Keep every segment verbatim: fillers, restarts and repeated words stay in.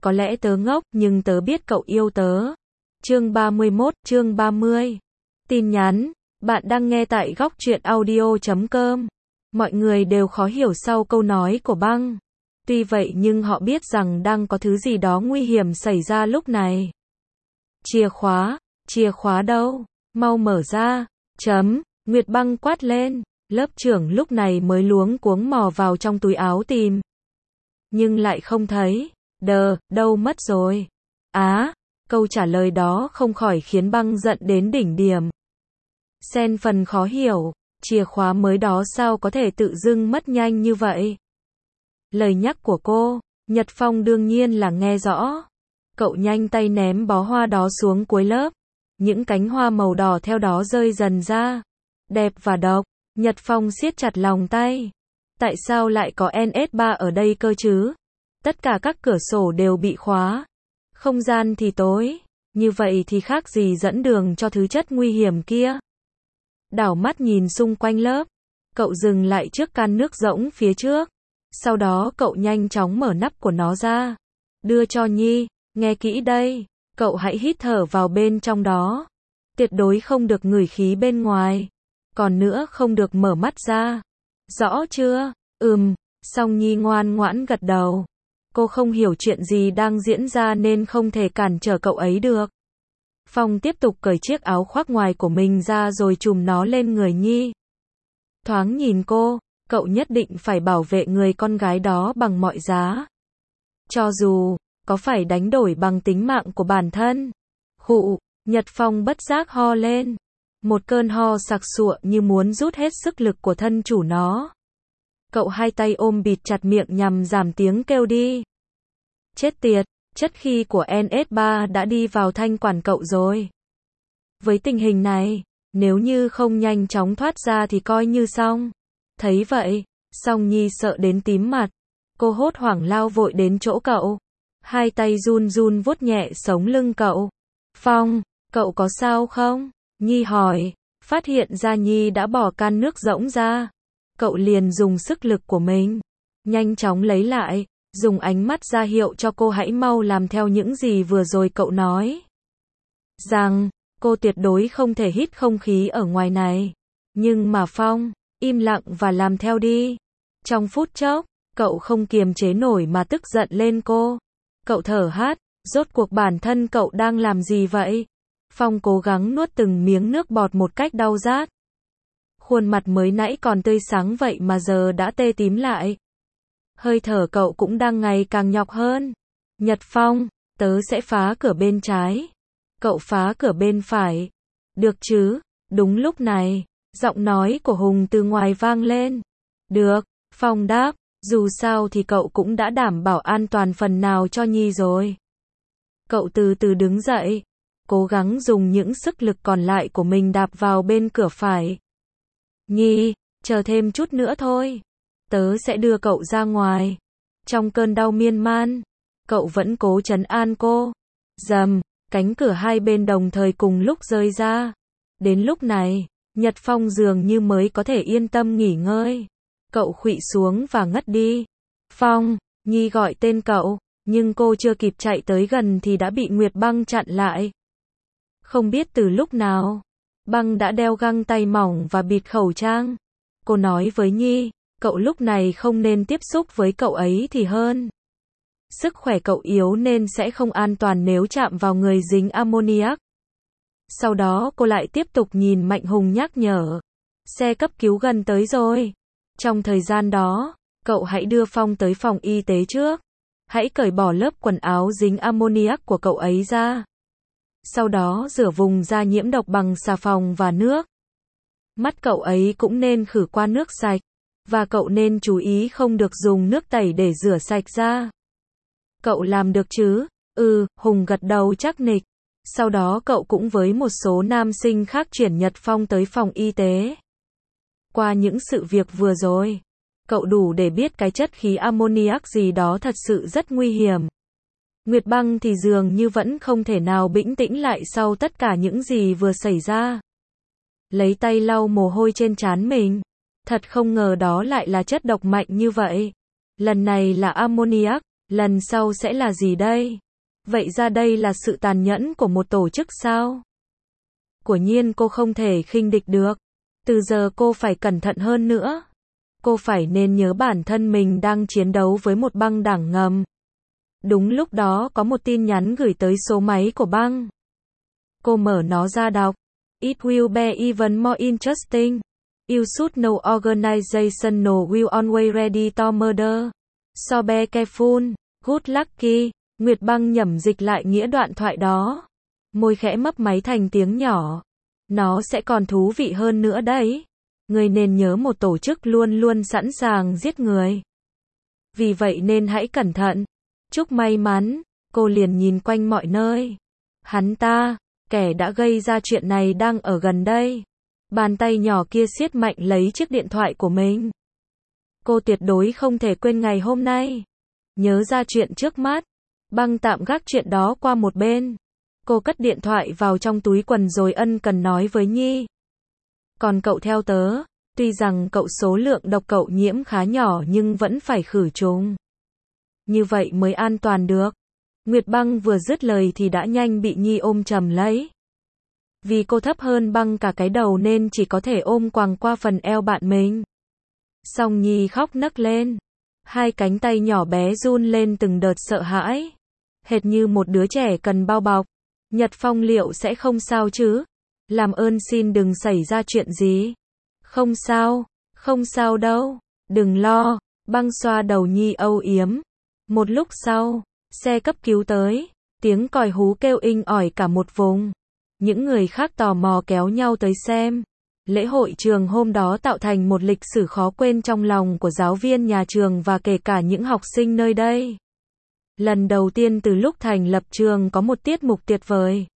có lẽ tớ ngốc, nhưng tớ biết cậu yêu tớ. Chương ba mươi mốt, chương ba mươi. Tin nhắn, bạn đang nghe tại góc truyện audio chấm com. Mọi người đều khó hiểu sau câu nói của Băng. Tuy vậy nhưng họ biết rằng đang có thứ gì đó nguy hiểm xảy ra lúc này. Chìa khóa, chìa khóa đâu? Mau mở ra. Chấm, Nguyệt Băng quát lên. Lớp trưởng lúc này mới luống cuống mò vào trong túi áo tìm. Nhưng lại không thấy. Đờ, đâu mất rồi? Á, câu trả lời đó không khỏi khiến Băng giận đến đỉnh điểm. Xen phần khó hiểu, chìa khóa mới đó sao có thể tự dưng mất nhanh như vậy? Lời nhắc của cô, Nhật Phong đương nhiên là nghe rõ. Cậu nhanh tay ném bó hoa đó xuống cuối lớp. Những cánh hoa màu đỏ theo đó rơi dần ra. Đẹp và độc, Nhật Phong siết chặt lòng tay. Tại sao lại có en ét ba ở đây cơ chứ? Tất cả các cửa sổ đều bị khóa. Không gian thì tối. Như vậy thì khác gì dẫn đường cho thứ chất nguy hiểm kia. Đảo mắt nhìn xung quanh lớp. Cậu dừng lại trước can nước rỗng phía trước. Sau đó cậu nhanh chóng mở nắp của nó ra. Đưa cho Nhi, nghe kỹ đây. Cậu hãy hít thở vào bên trong đó. Tuyệt đối không được ngửi khí bên ngoài. Còn nữa không được mở mắt ra. Rõ chưa? Ừm, Song Nhi ngoan ngoãn gật đầu. Cô không hiểu chuyện gì đang diễn ra nên không thể cản trở cậu ấy được. Phong tiếp tục cởi chiếc áo khoác ngoài của mình ra rồi trùm nó lên người Nhi. Thoáng nhìn cô, cậu nhất định phải bảo vệ người con gái đó bằng mọi giá. Cho dù, có phải đánh đổi bằng tính mạng của bản thân. Khụ, Nhật Phong bất giác ho lên. Một cơn ho sặc sụa như muốn rút hết sức lực của thân chủ nó. Cậu hai tay ôm bịt chặt miệng nhằm giảm tiếng kêu đi. Chết tiệt, chất khi của en ét ba đã đi vào thanh quản cậu rồi. Với tình hình này, nếu như không nhanh chóng thoát ra thì coi như xong. Thấy vậy, Song Nhi sợ đến tím mặt. Cô hốt hoảng lao vội đến chỗ cậu. Hai tay run run vuốt nhẹ sống lưng cậu. Phong, cậu có sao không? Nhi hỏi. Phát hiện ra Nhi đã bỏ can nước rỗng ra. Cậu liền dùng sức lực của mình. Nhanh chóng lấy lại. Dùng ánh mắt ra hiệu cho cô hãy mau làm theo những gì vừa rồi cậu nói. Rằng, cô tuyệt đối không thể hít không khí ở ngoài này. Nhưng mà Phong, im lặng và làm theo đi. Trong phút chốc, cậu không kiềm chế nổi mà tức giận lên cô. Cậu thở hắt, rốt cuộc bản thân cậu đang làm gì vậy? Phong cố gắng nuốt từng miếng nước bọt một cách đau rát. Khuôn mặt mới nãy còn tươi sáng vậy mà giờ đã tê tím lại. Hơi thở cậu cũng đang ngày càng nhọc hơn. Nhật Phong, tớ sẽ phá cửa bên trái. Cậu phá cửa bên phải. Được chứ? Đúng lúc này, giọng nói của Hùng từ ngoài vang lên. Được, Phong đáp, dù sao thì cậu cũng đã đảm bảo an toàn phần nào cho Nhi rồi. Cậu từ từ đứng dậy, cố gắng dùng những sức lực còn lại của mình đạp vào bên cửa phải. Nhi, chờ thêm chút nữa thôi. Tớ sẽ đưa cậu ra ngoài. Trong cơn đau miên man, cậu vẫn cố trấn an cô. Rầm, cánh cửa hai bên đồng thời cùng lúc rơi ra. Đến lúc này, Nhật Phong dường như mới có thể yên tâm nghỉ ngơi. Cậu khuỵu xuống và ngất đi. Phong, Nhi gọi tên cậu, nhưng cô chưa kịp chạy tới gần thì đã bị Nguyệt Băng chặn lại. Không biết từ lúc nào, Băng đã đeo găng tay mỏng và bịt khẩu trang. Cô nói với Nhi, cậu lúc này không nên tiếp xúc với cậu ấy thì hơn. Sức khỏe cậu yếu nên sẽ không an toàn nếu chạm vào người dính ammoniac. Sau đó cô lại tiếp tục nhìn Mạnh Hùng nhắc nhở. Xe cấp cứu gần tới rồi. Trong thời gian đó, cậu hãy đưa Phong tới phòng y tế trước. Hãy cởi bỏ lớp quần áo dính ammoniac của cậu ấy ra. Sau đó rửa vùng da nhiễm độc bằng xà phòng và nước. Mắt cậu ấy cũng nên khử qua nước sạch. Và cậu nên chú ý không được dùng nước tẩy để rửa sạch da. Cậu làm được chứ? Ừ, Hùng gật đầu chắc nịch. Sau đó cậu cũng với một số nam sinh khác chuyển Nhật Phong tới phòng y tế. Qua những sự việc vừa rồi, cậu đủ để biết cái chất khí ammoniac gì đó thật sự rất nguy hiểm. Nguyệt Băng thì dường như vẫn không thể nào bình tĩnh lại sau tất cả những gì vừa xảy ra. Lấy tay lau mồ hôi trên trán mình. Thật không ngờ đó lại là chất độc mạnh như vậy. Lần này là ammoniac, Lần sau sẽ là gì đây? Vậy ra đây là sự tàn nhẫn của một tổ chức sao? Quả nhiên cô không thể khinh địch được. Từ giờ cô phải cẩn thận hơn nữa. Cô phải nên nhớ bản thân mình đang chiến đấu với một băng đảng ngầm. Đúng lúc đó có một tin nhắn gửi tới số máy của băng. Cô mở nó ra đọc. It will be even more interesting. You should know organizational will always ready to murder. So be careful. Good lucky. Nguyệt Băng nhẩm dịch lại nghĩa đoạn thoại đó. Môi khẽ mấp máy thành tiếng nhỏ. Nó sẽ còn thú vị hơn nữa đấy. Người nên nhớ một tổ chức luôn luôn sẵn sàng giết người. Vì vậy nên hãy cẩn thận. Chúc may mắn. Cô liền nhìn quanh mọi nơi. Hắn ta, kẻ đã gây ra chuyện này đang ở gần đây. Bàn tay nhỏ kia siết mạnh lấy chiếc điện thoại của mình. Cô tuyệt đối không thể quên ngày hôm nay. Nhớ ra chuyện trước mắt. Băng tạm gác chuyện đó qua một bên. Cô cất điện thoại vào trong túi quần rồi ân cần nói với Nhi. Còn cậu theo tớ, tuy rằng cậu số lượng độc cậu nhiễm khá nhỏ nhưng vẫn phải khử trùng. Như vậy mới an toàn được. Nguyệt Băng vừa dứt lời thì đã nhanh bị Nhi ôm chầm lấy. Vì cô thấp hơn Băng cả cái đầu nên chỉ có thể ôm quàng qua phần eo bạn mình. Xong Nhi khóc nấc lên. Hai cánh tay nhỏ bé run lên từng đợt sợ hãi. Hệt như một đứa trẻ cần bao bọc. Nhật Phong liệu sẽ không sao chứ? Làm ơn xin đừng xảy ra chuyện gì. Không sao, không sao đâu. Đừng lo. Băng xoa đầu Nhi âu yếm. Một lúc sau, xe cấp cứu tới. Tiếng còi hú kêu inh ỏi cả một vùng. Những người khác tò mò kéo nhau tới xem. Lễ hội trường hôm đó tạo thành một lịch sử khó quên trong lòng của giáo viên nhà trường và kể cả những học sinh nơi đây. Lần đầu tiên từ lúc thành lập trường có một tiết mục tuyệt vời.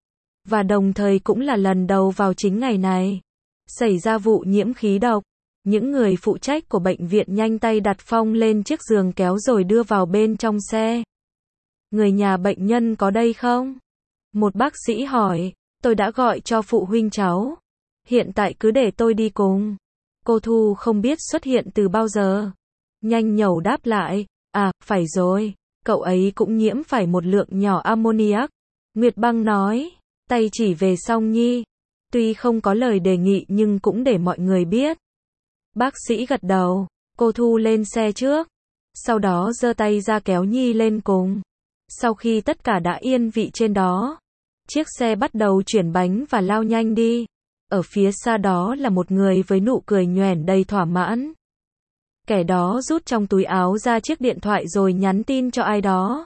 Và đồng thời cũng là lần đầu vào chính ngày này. Xảy ra vụ nhiễm khí độc. Những người phụ trách của bệnh viện nhanh tay đặt Phong lên chiếc giường kéo rồi đưa vào bên trong xe. Người nhà bệnh nhân có đây không? Một bác sĩ hỏi. Tôi đã gọi cho phụ huynh cháu. Hiện tại cứ để tôi đi cùng. Cô Thu không biết xuất hiện từ bao giờ. Nhanh nhẩu đáp lại. À, phải rồi. Cậu ấy cũng nhiễm phải một lượng nhỏ ammoniac. Nguyệt Băng nói. Tay chỉ về Song Nhi. Tuy không có lời đề nghị nhưng cũng để mọi người biết. Bác sĩ gật đầu. Cô Thu lên xe trước. Sau đó giơ tay ra kéo Nhi lên cùng. Sau khi tất cả đã yên vị trên đó, chiếc xe bắt đầu chuyển bánh và lao nhanh đi. Ở phía xa đó là một người với nụ cười nhoẻn đầy thỏa mãn. Kẻ đó rút trong túi áo ra chiếc điện thoại rồi nhắn tin cho ai đó.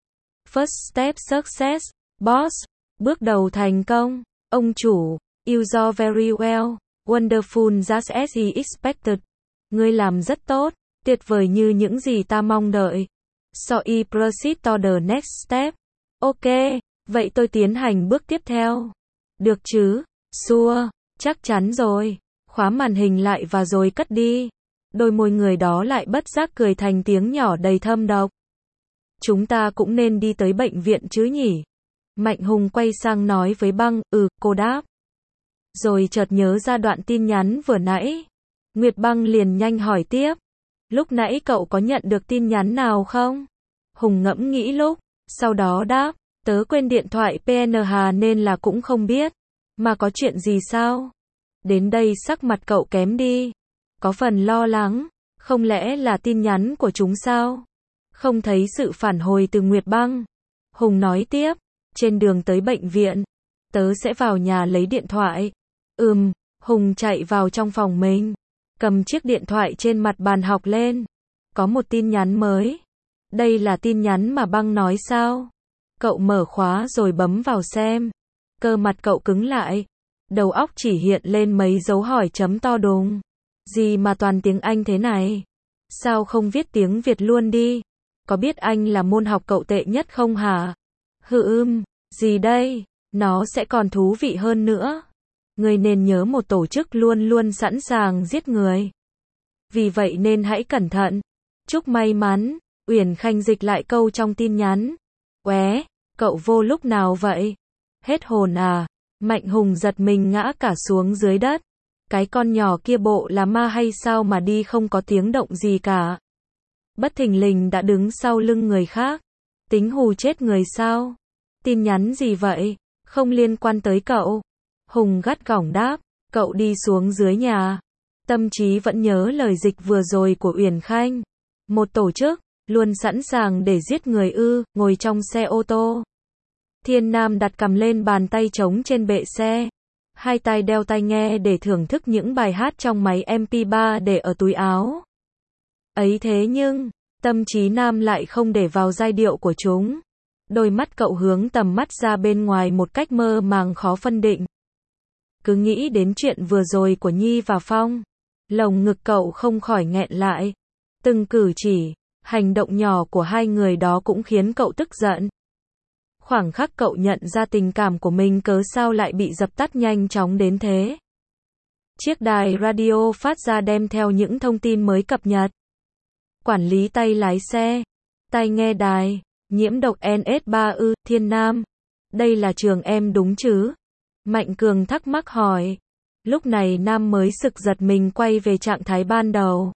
First step success, boss. Bước đầu thành công. Ông chủ, you do very well. Wonderful just as he expected. Ngươi làm rất tốt. Tuyệt vời như những gì ta mong đợi. So I proceed to the next step. Ok, vậy tôi tiến hành bước tiếp theo. Được chứ? Sure, chắc chắn rồi. Khóa màn hình lại và rồi cất đi. Đôi môi người đó lại bất giác cười thành tiếng nhỏ đầy thâm độc. Chúng ta cũng nên đi tới bệnh viện chứ nhỉ? Mạnh Hùng quay sang nói với Băng. Ừ, cô đáp. Rồi chợt nhớ ra đoạn tin nhắn vừa nãy. Nguyệt Băng liền nhanh hỏi tiếp. Lúc nãy cậu có nhận được tin nhắn nào không? Hùng ngẫm nghĩ lúc. Sau đó đáp. Tớ quên điện thoại pê en hát nên là cũng không biết. Mà có chuyện gì sao? Đến đây sắc mặt cậu kém đi. Có phần lo lắng. Không lẽ là tin nhắn của chúng sao? Không thấy sự phản hồi từ Nguyệt Băng. Hùng nói tiếp. Trên đường tới bệnh viện. Tớ sẽ vào nhà lấy điện thoại. Ừm. Hùng chạy vào trong phòng mình. Cầm chiếc điện thoại trên mặt bàn học lên. Có một tin nhắn mới. Đây là tin nhắn mà Băng nói sao? Cậu mở khóa rồi bấm vào xem. Cơ mặt cậu cứng lại. Đầu óc chỉ hiện lên mấy dấu hỏi chấm to đùng. Gì mà toàn tiếng Anh thế này? Sao không viết tiếng Việt luôn đi? Có biết Anh là môn học cậu tệ nhất không hả? Hừ ưm, gì đây? Nó sẽ còn thú vị hơn nữa. Người nên nhớ một tổ chức luôn luôn sẵn sàng giết người. Vì vậy nên hãy cẩn thận. Chúc may mắn. Uyển Khanh dịch lại câu trong tin nhắn. Ué, cậu vô lúc nào vậy? Hết hồn à? Mạnh Hùng giật mình ngã cả xuống dưới đất. Cái con nhỏ kia bộ là ma hay sao mà đi không có tiếng động gì cả? bất thình lình đã đứng sau lưng người khác. Tính hù chết người sao? Tin nhắn gì vậy? Không liên quan tới cậu. Hùng gắt gỏng đáp, cậu đi xuống dưới nhà. Tâm trí vẫn nhớ lời dịch vừa rồi của Uyển Khanh. Một tổ chức, luôn sẵn sàng để giết người ư, ngồi trong xe ô tô. Thiên Nam đặt cằm lên bàn tay trống trên bệ xe. Hai tay đeo tai nghe để thưởng thức những bài hát trong máy em pê ba để ở túi áo. Ấy thế nhưng, tâm trí Nam lại không để vào giai điệu của chúng. Đôi mắt cậu hướng tầm mắt ra bên ngoài một cách mơ màng khó phân định. Cứ nghĩ đến chuyện vừa rồi của Nhi và Phong, lồng ngực cậu không khỏi nghẹn lại. Từng cử chỉ, hành động nhỏ của hai người đó cũng khiến cậu tức giận. Khoảng khắc cậu nhận ra tình cảm của mình cớ sao lại bị dập tắt nhanh chóng đến thế. Chiếc đài radio phát ra đem theo những thông tin mới cập nhật. Quản lý tay lái xe, tai nghe đài, nhiễm độc en ét ba ư, Thiên Nam. Đây là trường em đúng chứ? Mạnh Cường thắc mắc hỏi. Lúc này Nam mới sực giật mình quay về trạng thái ban đầu.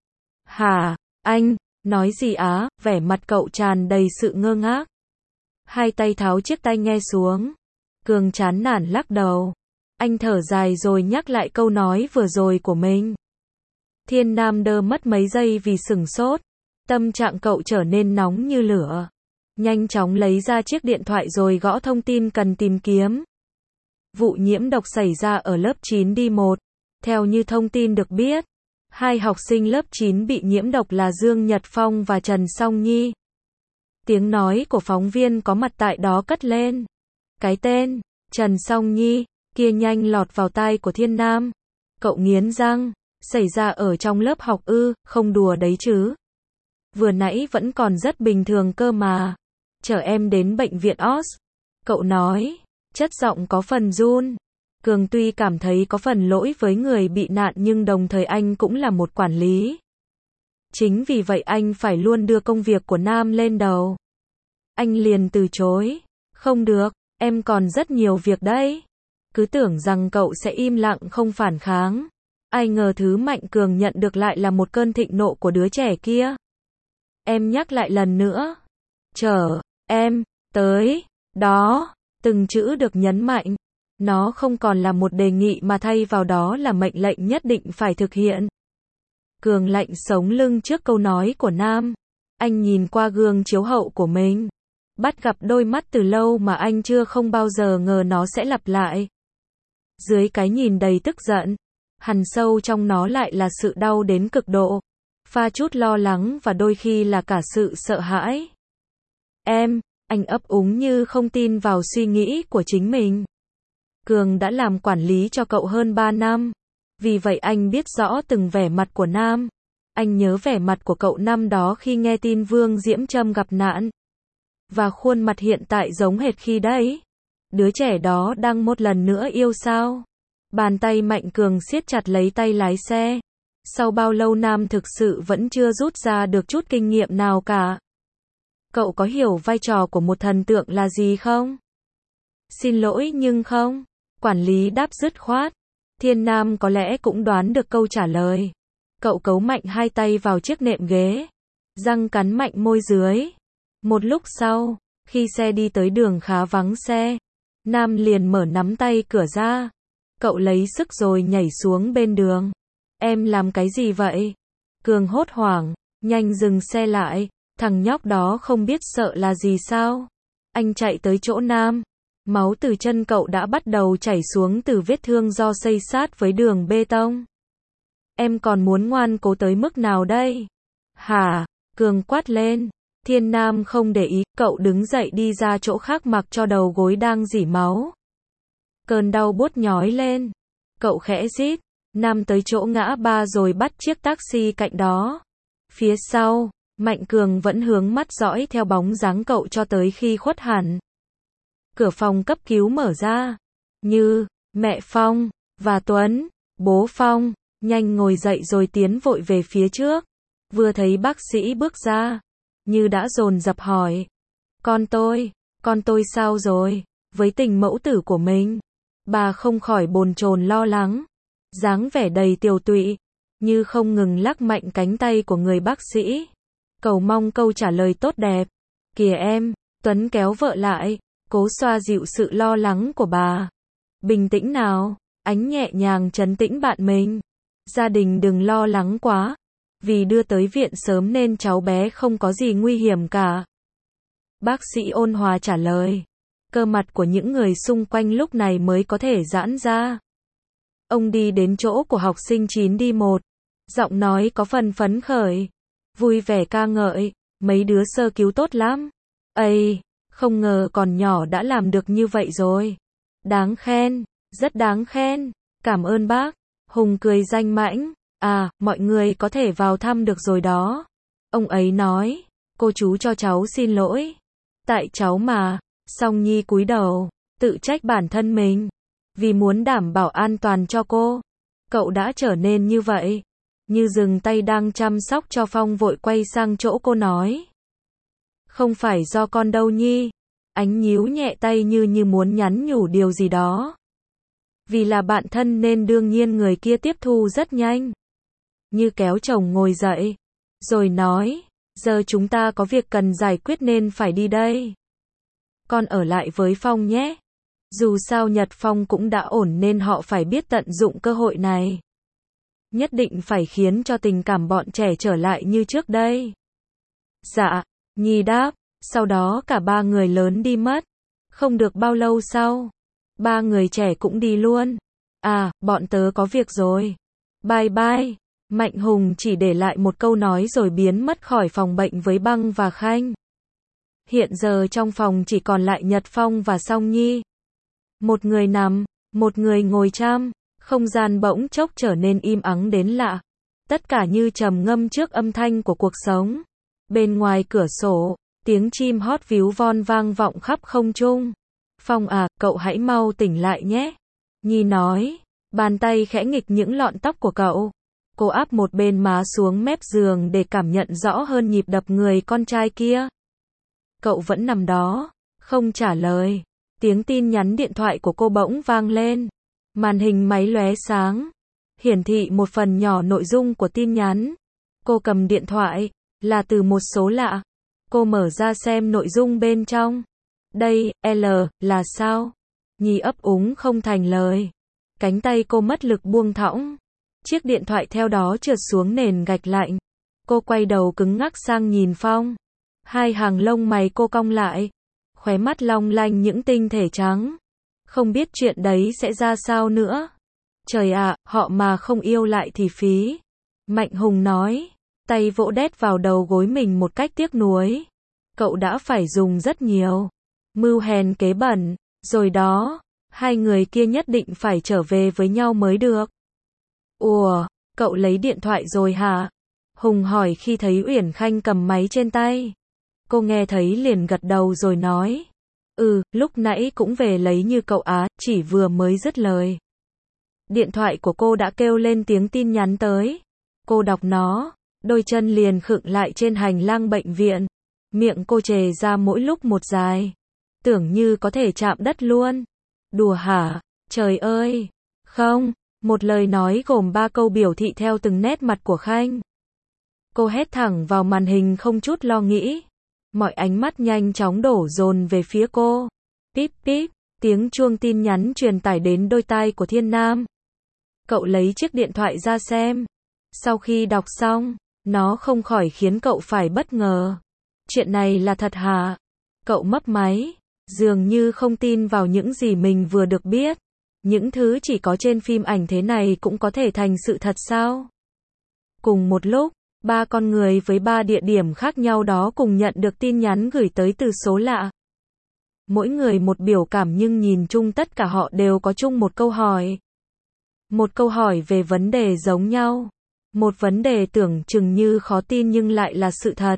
Hả, anh, nói gì á? Vẻ mặt cậu tràn đầy sự ngơ ngác. Hai tay tháo chiếc tai nghe xuống. Cường chán nản lắc đầu. Anh thở dài rồi nhắc lại câu nói vừa rồi của mình. Thiên Nam đơ mất mấy giây vì sửng sốt. Tâm trạng cậu trở nên nóng như lửa. Nhanh chóng lấy ra chiếc điện thoại rồi gõ thông tin cần tìm kiếm. Vụ nhiễm độc xảy ra ở lớp chín D một. Theo như thông tin được biết, hai học sinh lớp chín bị nhiễm độc là Dương Nhật Phong và Trần Song Nhi. Tiếng nói của phóng viên có mặt tại đó cất lên. Cái tên, Trần Song Nhi, kia nhanh lọt vào tai của Thiên Nam. Cậu nghiến răng, xảy ra ở trong lớp học ư, không đùa đấy chứ. Vừa nãy vẫn còn rất bình thường cơ mà. Chở em đến bệnh viện o ét. Cậu nói, chất giọng có phần run. Cường tuy cảm thấy có phần lỗi với người bị nạn nhưng đồng thời anh cũng là một quản lý. Chính vì vậy anh phải luôn đưa công việc của Nam lên đầu. Anh liền từ chối. Không được, em còn rất nhiều việc đấy. Cứ tưởng rằng cậu sẽ im lặng không phản kháng. Ai ngờ thứ Mạnh Cường nhận được lại là một cơn thịnh nộ của đứa trẻ kia. Em nhắc lại lần nữa. Chờ, em, tới, đó, từng chữ được nhấn mạnh. Nó không còn là một đề nghị mà thay vào đó là mệnh lệnh nhất định phải thực hiện. Cường lạnh sống lưng trước câu nói của Nam. Anh nhìn qua gương chiếu hậu của mình. Bắt gặp đôi mắt từ lâu mà anh chưa không bao giờ ngờ nó sẽ lặp lại. Dưới cái nhìn đầy tức giận, hằn sâu trong nó lại là sự đau đến cực độ. Pha chút lo lắng và đôi khi là cả sự sợ hãi. Em, anh ấp úng như không tin vào suy nghĩ của chính mình. Cường đã làm quản lý cho cậu hơn ba năm. Vì vậy anh biết rõ từng vẻ mặt của Nam. Anh nhớ vẻ mặt của cậu năm đó khi nghe tin Vương Diễm Trâm gặp nạn. Và khuôn mặt hiện tại giống hệt khi đấy. Đứa trẻ đó đang một lần nữa yêu sao? Bàn tay Mạnh Cường siết chặt lấy tay lái xe. Sau bao lâu Nam thực sự vẫn chưa rút ra được chút kinh nghiệm nào cả. Cậu có hiểu vai trò của một thần tượng là gì không? Xin lỗi nhưng không. Quản lý đáp dứt khoát. Thiên Nam có lẽ cũng đoán được câu trả lời. Cậu cấu mạnh hai tay vào chiếc nệm ghế. Răng cắn mạnh môi dưới. Một lúc sau, khi xe đi tới đường khá vắng xe, Nam liền mở nắm tay cửa ra. Cậu lấy sức rồi nhảy xuống bên đường. Em làm cái gì vậy? Cường hốt hoảng, nhanh dừng xe lại. Thằng nhóc đó không biết sợ là gì sao? Anh chạy tới chỗ Nam. Máu từ chân cậu đã bắt đầu chảy xuống từ vết thương do xây sát với đường bê tông. Em còn muốn ngoan cố tới mức nào đây? Hả? Cường quát lên. Thiên Nam không để ý, cậu đứng dậy đi ra chỗ khác mặc cho đầu gối đang rỉ máu. Cơn đau buốt nhói lên. Cậu khẽ rít. Nam tới chỗ ngã ba rồi bắt chiếc taxi cạnh đó. Phía sau, Mạnh Cường vẫn hướng mắt dõi theo bóng dáng cậu cho tới khi khuất hẳn. Cửa phòng cấp cứu mở ra. Như, mẹ Phong, và Tuấn, bố Phong, nhanh ngồi dậy rồi tiến vội về phía trước. Vừa thấy bác sĩ bước ra, Như đã dồn dập hỏi. Con tôi, con tôi sao rồi? Với tình mẫu tử của mình, bà không khỏi bồn chồn lo lắng. Dáng vẻ đầy tiều tụy, Như không ngừng lắc mạnh cánh tay của người bác sĩ. cầu mong câu trả lời tốt đẹp. Kìa em, Tuấn kéo vợ lại, cố xoa dịu sự lo lắng của bà. Bình tĩnh nào, Ánh nhẹ nhàng trấn tĩnh bạn mình. Gia đình đừng lo lắng quá, vì đưa tới viện sớm nên cháu bé không có gì nguy hiểm cả. Bác sĩ ôn hòa trả lời. Cơ mặt của những người xung quanh lúc này mới có thể giãn ra. Ông đi đến chỗ của học sinh chín đi một. Giọng nói có phần phấn khởi. Vui vẻ ca ngợi. Mấy đứa sơ cứu tốt lắm. Ây, không ngờ còn nhỏ đã làm được như vậy rồi. Đáng khen, rất đáng khen. Cảm ơn bác. Hùng cười danh mãnh. À, mọi người có thể vào thăm được rồi đó. Ông ấy nói. Cô chú cho cháu xin lỗi. Tại cháu mà. Song Nhi cúi đầu, tự trách bản thân mình. Vì muốn đảm bảo an toàn cho cô, cậu đã trở nên như vậy. Như dừng tay đang chăm sóc cho Phong vội quay sang chỗ cô nói. Không phải do con đâu Nhi. Ánh nhíu nhẹ tay như như muốn nhắn nhủ điều gì đó. Vì là bạn thân nên đương nhiên người kia tiếp thu rất nhanh. Như kéo chồng ngồi dậy. Rồi nói, giờ chúng ta có việc cần giải quyết nên phải đi đây. Con ở lại với Phong nhé. Dù sao Nhật Phong cũng đã ổn nên họ phải biết tận dụng cơ hội này. Nhất định phải khiến cho tình cảm bọn trẻ trở lại như trước đây. Dạ, Nhi đáp, sau đó cả ba người lớn đi mất. Không được bao lâu sau, ba người trẻ cũng đi luôn. À, bọn tớ có việc rồi. Bye bye. Mạnh Hùng chỉ để lại một câu nói rồi biến mất khỏi phòng bệnh với Băng và Khanh. Hiện giờ trong phòng chỉ còn lại Nhật Phong và Song Nhi. Một người nằm, một người ngồi chăm, không gian bỗng chốc trở nên im ắng đến lạ. Tất cả như trầm ngâm trước âm thanh của cuộc sống. Bên ngoài cửa sổ, tiếng chim hót víu von vang vọng khắp không trung. Phong à, cậu hãy mau tỉnh lại nhé. Nhi nói, bàn tay khẽ nghịch những lọn tóc của cậu. Cô áp một bên má xuống mép giường để cảm nhận rõ hơn nhịp đập người con trai kia. Cậu vẫn nằm đó, không trả lời. Tiếng tin nhắn điện thoại của cô bỗng vang lên. Màn hình máy lóe sáng. Hiển thị một phần nhỏ nội dung của tin nhắn. Cô cầm điện thoại, là từ một số lạ. Cô mở ra xem nội dung bên trong. Đây, L, là sao? Nhi ấp úng không thành lời. Cánh tay cô mất lực buông thõng. Chiếc điện thoại theo đó trượt xuống nền gạch lạnh. Cô quay đầu cứng ngắc sang nhìn Phong. Hai hàng lông mày cô cong lại. Khóe mắt long lanh những tinh thể trắng. Không biết chuyện đấy sẽ ra sao nữa. Trời ạ, họ mà không yêu lại thì phí. Mạnh Hùng nói. Tay vỗ đét vào đầu gối mình một cách tiếc nuối. Cậu đã phải dùng rất nhiều mưu hèn kế bẩn. Rồi đó, hai người kia nhất định phải trở về với nhau mới được. Ủa, cậu lấy điện thoại rồi hả? Hùng hỏi khi thấy Uyển Khanh cầm máy trên tay. Cô nghe thấy liền gật đầu rồi nói. Ừ, lúc nãy cũng về lấy như cậu á, chỉ vừa mới dứt lời. Điện thoại của cô đã kêu lên tiếng tin nhắn tới. Cô đọc nó, đôi chân liền khựng lại trên hành lang bệnh viện. Miệng cô trề ra mỗi lúc một dài. Tưởng như có thể chạm đất luôn. Đùa hả? Trời ơi! Không, một lời nói gồm ba câu biểu thị theo từng nét mặt của Khanh. Cô hét thẳng vào màn hình không chút lo nghĩ. Mọi ánh mắt nhanh chóng đổ dồn về phía cô. Píp píp, tiếng chuông tin nhắn truyền tải đến đôi tai của Thiên Nam. Cậu lấy chiếc điện thoại ra xem. Sau khi đọc xong, nó không khỏi khiến cậu phải bất ngờ. Chuyện này là thật hả? Cậu mấp máy, dường như không tin vào những gì mình vừa được biết. Những thứ chỉ có trên phim ảnh thế này cũng có thể thành sự thật sao? Cùng một lúc, ba con người với ba địa điểm khác nhau đó cùng nhận được tin nhắn gửi tới từ số lạ. Mỗi người một biểu cảm nhưng nhìn chung tất cả họ đều có chung một câu hỏi. Một câu hỏi về vấn đề giống nhau. Một vấn đề tưởng chừng như khó tin nhưng lại là sự thật.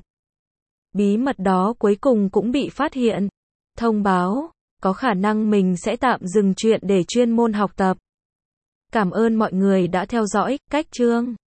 Bí mật đó cuối cùng cũng bị phát hiện. Thông báo, có khả năng mình sẽ tạm dừng chuyện để chuyên môn học tập. Cảm ơn mọi người đã theo dõi, cách chương.